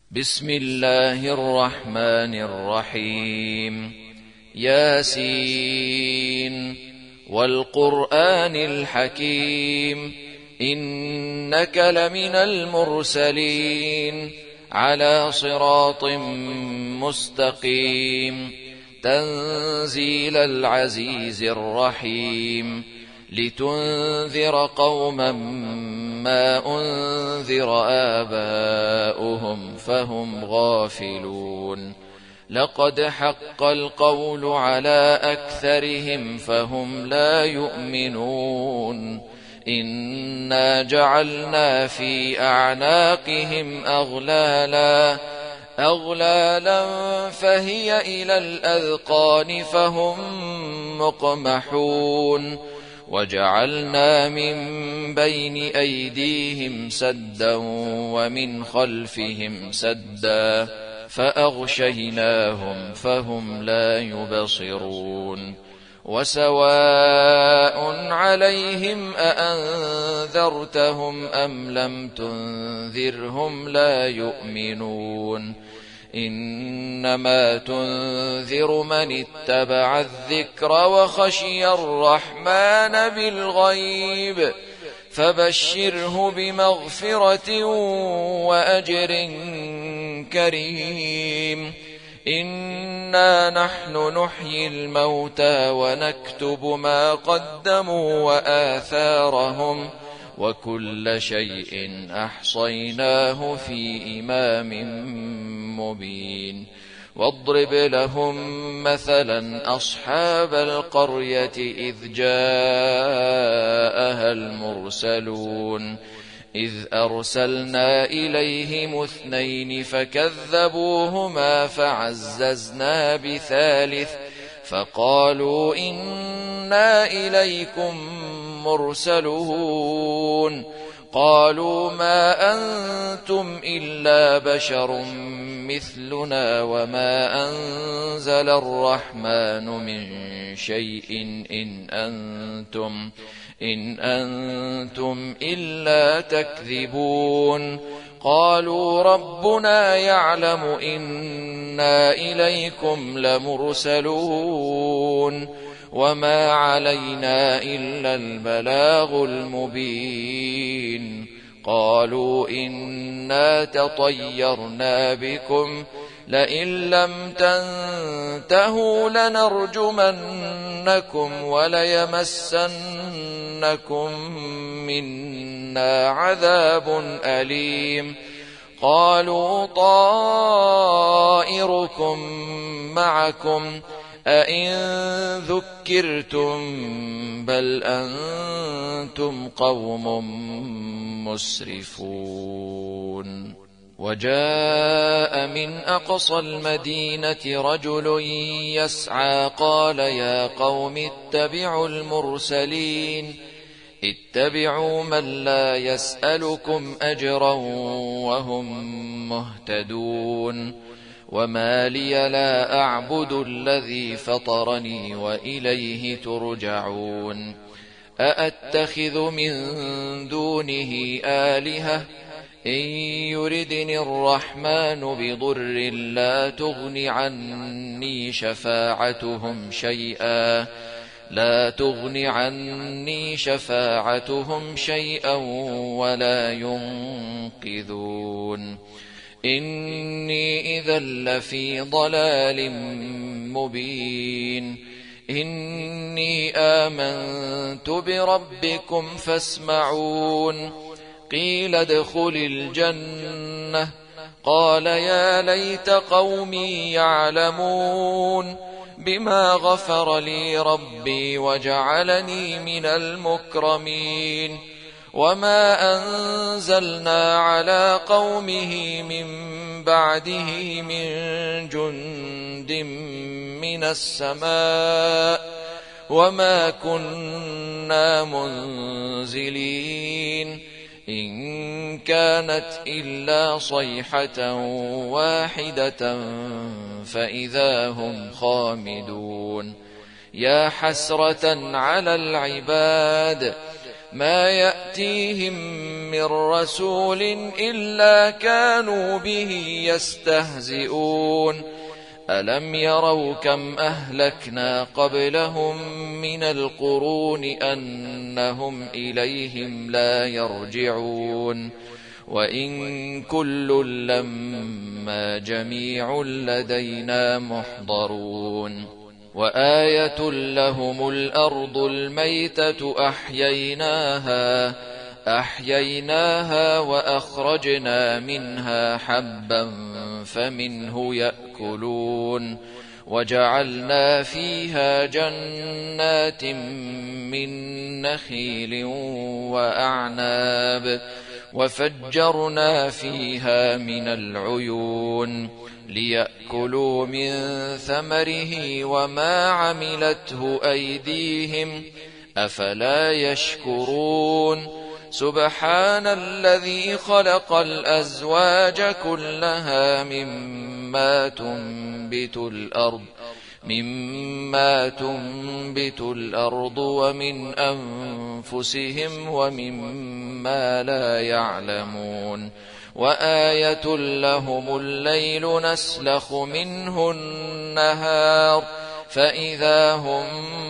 بسم الله الرحمن الرحيم. ياسين والقرآن الحكيم إنك لمن المرسلين على صراط مستقيم تنزيل العزيز الرحيم لتنذر قوما ما أنذر آباؤهم فهم غافلون لقد حق القول على أكثرهم فهم لا يؤمنون إنا جعلنا في أعناقهم أغلالا فهي إلى الأذقان فهم مقمحون وجعلنا من بين أيديهم سدا ومن خلفهم سدا فأغشيناهم فهم لا يبصرون وسواء عليهم أأنذرتهم أم لم تنذرهم لا يؤمنون إنما تنذر من اتبع الذكر وخشي الرحمن بالغيب فبشره بمغفرة وأجر كريم إنا نحن نحيي الموتى ونكتب ما قدموا وآثارهم وكل شيء أحصيناه في إمام مبين واضرب لهم مثلا أصحاب القرية إذ جاءها المرسلون إذ أرسلنا إليهم 2 فكذبوهما فعززنا بثالث فقالوا إنا إليكم مرسلون قالوا ما أنتم إلا بشر مثلنا وما أنزل الرحمن من شيء إن أنتم إلا تكذبون قالوا ربنا يعلم إنا إليكم لمرسلون وما علينا إلا البلاغ المبين قالوا إنا تطيرنا بكم لئن لم تنتهوا لنرجمنكم وليمسنكم منا عذاب أليم قالوا طائركم معكم أئن ذكرتم بل أنتم قوم مسرفون وجاء من أقصى المدينة رجل يسعى قال يا قوم اتبعوا المرسلين اتبعوا من لا يسألكم أجرا وهم مهتدون وما لي لا أعبد الذي فطرني وإليه ترجعون أأتخذ من دونه آلهة إن يردني الرحمن بضر لا تغن عني شفاعتهم شيئا ولا ينقذون إني إذا لفي ضلال مبين إني آمنت بربكم فاسمعون قيل ادخل الجنة قال يا ليت قومي يعلمون بما غفر لي ربي وجعلني من المكرمين وما أنزلنا على قومه من بعده من جند من السماء وما كنا منزلين إن كانت إلا صيحة واحدة فإذا هم خامدون يا حسرة على العباد ما يأتيهم من رسول إلا كانوا به يستهزئون ألم يروا كم أهلكنا قبلهم من القرون أنهم إليهم لا يرجعون وإن كل لما جميع لدينا محضرون وآية لهم الأرض الميتة أحييناها وأخرجنا منها حبا فمنه يأكلون وجعلنا فيها جنات من نخيل وأعناب وفجرنا فيها من العيون ليأكلوا من ثمره وما عملته أيديهم أفلا يشكرون سبحان الذي خلق الأزواج كلها مما تنبت الأرض ومن أنفسهم ومما لا يعلمون وآية لهم الليل نسلخ منه النهار فإذا هم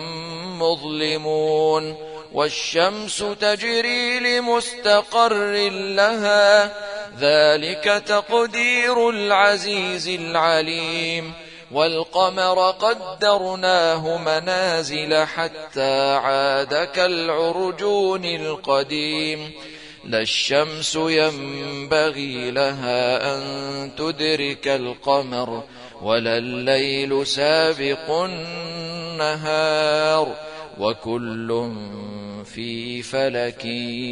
مظلمون والشمس تجري لمستقر لها ذلك تقدير العزيز العليم والقمر قدرناه منازل حتى عاد كالعرجون القديم لا الشمس ينبغي لها أن تدرك القمر ولا الليل سابق النهار وكل في فلك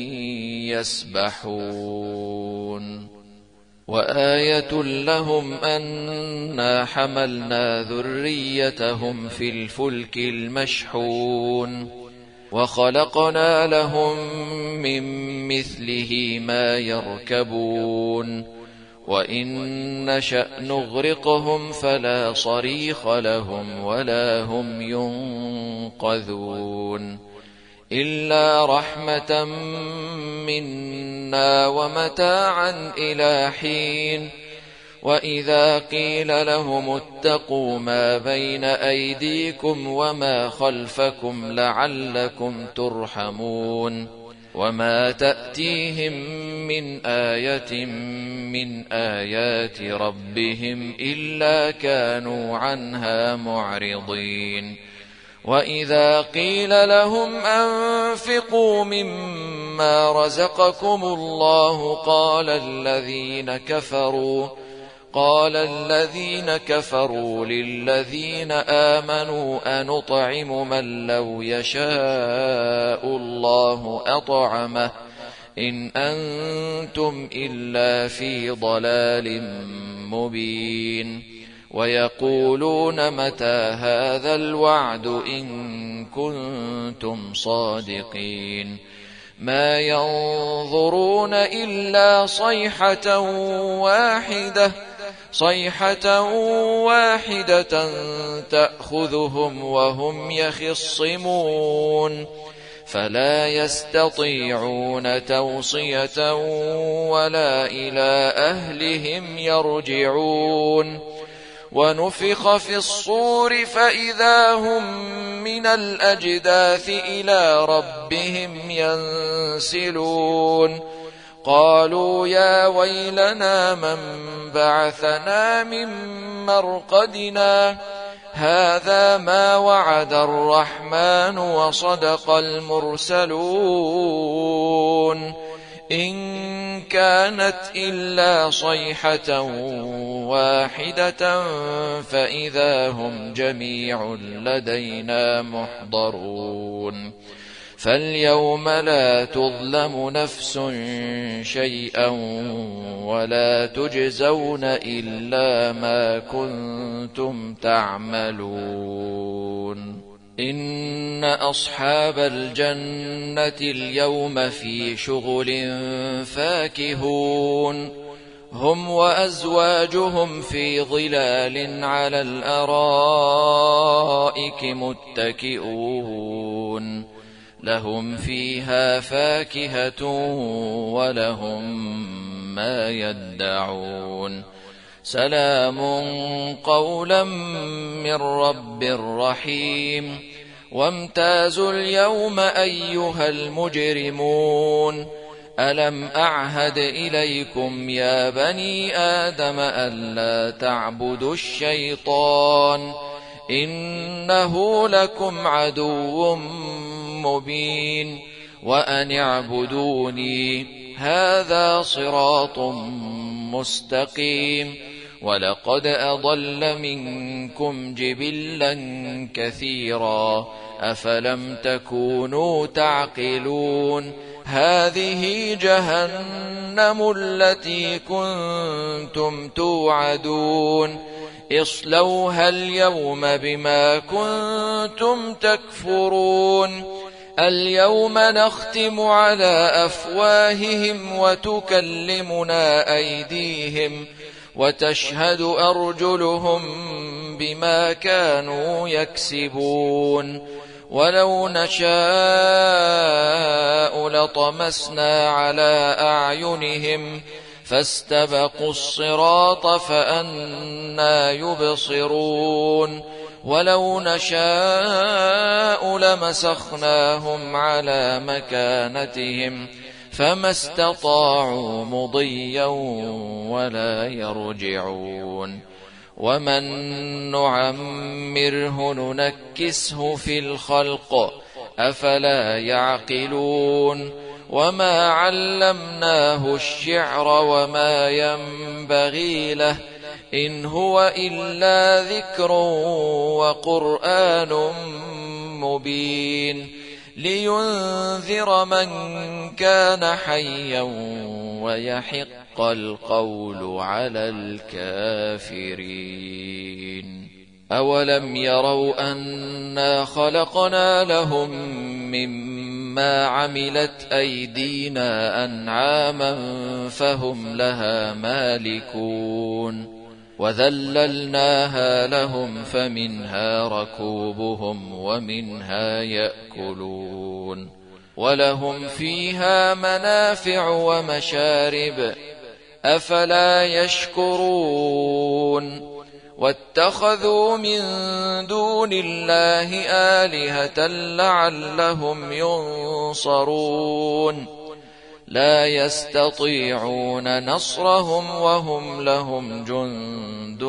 يسبحون وآية لهم أنا حملنا ذريتهم في الفلك المشحون وخلقنا لهم من مثله ما يركبون وإن نشأ نغرقهم فلا صريخ لهم ولا هم ينقذون إلا رحمة منا ومتاعا إلى حين وإذا قيل لهم اتقوا ما بين أيديكم وما خلفكم لعلكم ترحمون وما تأتيهم من آية من آيات ربهم إلا كانوا عنها معرضين وإذا قيل لهم أنفقوا مما رزقكم الله قال الذين كفروا للذين آمنوا أنطعم من لو يشاء الله أطعمه إن أنتم إلا في ضلال مبين ويقولون متى هذا الوعد إن كنتم صادقين ما ينظرون إلا صيحة واحدة تأخذهم وهم يخصمون فلا يستطيعون توصية ولا إلى أهلهم يرجعون ونفخ في الصور فإذا هم من الأجداث إلى ربهم ينسلون قالوا يا ويلنا من بعثنا من مرقدنا هذا ما وعد الرحمن وصدق المرسلون إن كانت إلا صيحة واحدة فإذا هم جميع لدينا محضرون فاليوم لا تظلم نفس شيئا ولا تجزون إلا ما كنتم تعملون إن أصحاب الجنة اليوم في شغل فاكهون هم وأزواجهم في ظلال على الأرائك متكئون لهم فيها فاكهة ولهم ما يدعون سلام قولا من رب رحيم وامتازوا اليوم أيها المجرمون ألم أعهد إليكم يا بني آدم ألا تعبدوا الشيطان إنه لكم عدو مبين وأن اعبدوني هذا صراط مستقيم ولقد أضل منكم جبلا كثيرا أفلم تكونوا تعقلون هذه جهنم التي كنتم توعدون اصلوها اليوم بما كنتم تكفرون اليوم نختم على أفواههم وتكلمنا أيديهم وتشهد أرجلهم بما كانوا يكسبون ولو نشاء لطمسنا على أعينهم فاستبقوا الصراط فأنى يبصرون ولو نشاء لمسخناهم على مكانتهم فما استطاعوا مضيا ولا يرجعون ومن نعمره ننكسه في الخلق أفلا يعقلون وما علمناه الشعر وما ينبغي له إن هو إلا ذكر وقرآن مبين لينذر من كان حيا ويحق القول على الكافرين أولم يروا أنا خلقنا لهم مما عملت أيدينا أنعاما فهم لها مالكون وذللناها لهم فمنها ركوبهم ومنها يأكلون ولهم فيها منافع ومشارب أفلا يشكرون واتخذوا من دون الله آلهة لعلهم ينصرون لا يستطيعون نصرهم وهم لهم جند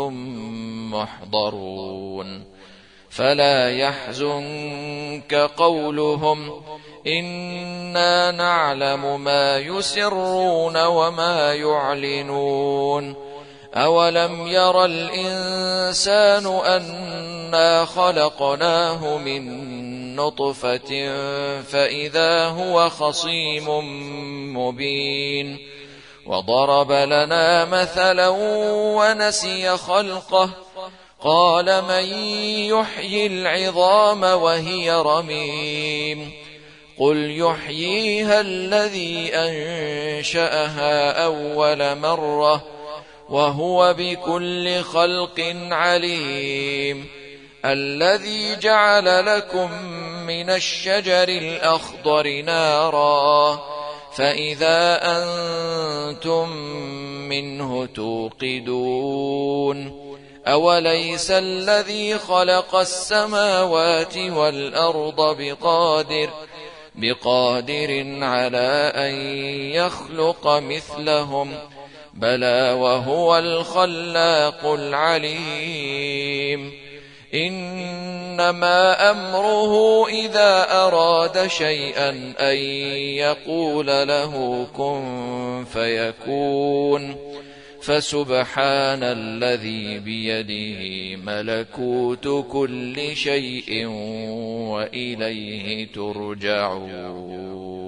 محضرون فلا يحزنك قولهم إنا نعلم ما يسرون وما يعلنون أولم ير الإنسان أنا خلقناه من نطفة فإذا هو خصيم مبين وضرب لنا مثلا ونسي خلقه قال من يحيي العظام وهي رميم قل يحييها الذي أنشأها أول مرة وهو بكل خلق عليم الذي جعل لكم من الشجر الأخضر نارا فإذا أنتم منه توقدون أوليس الذي خلق السماوات والأرض بقادر على أن يخلق مثلهم بلى وهو الخلاق العليم إنما أمره إذا أراد شيئا أن يقول له كن فيكون فسبحان الذي بيده ملكوت كل شيء وإليه ترجعون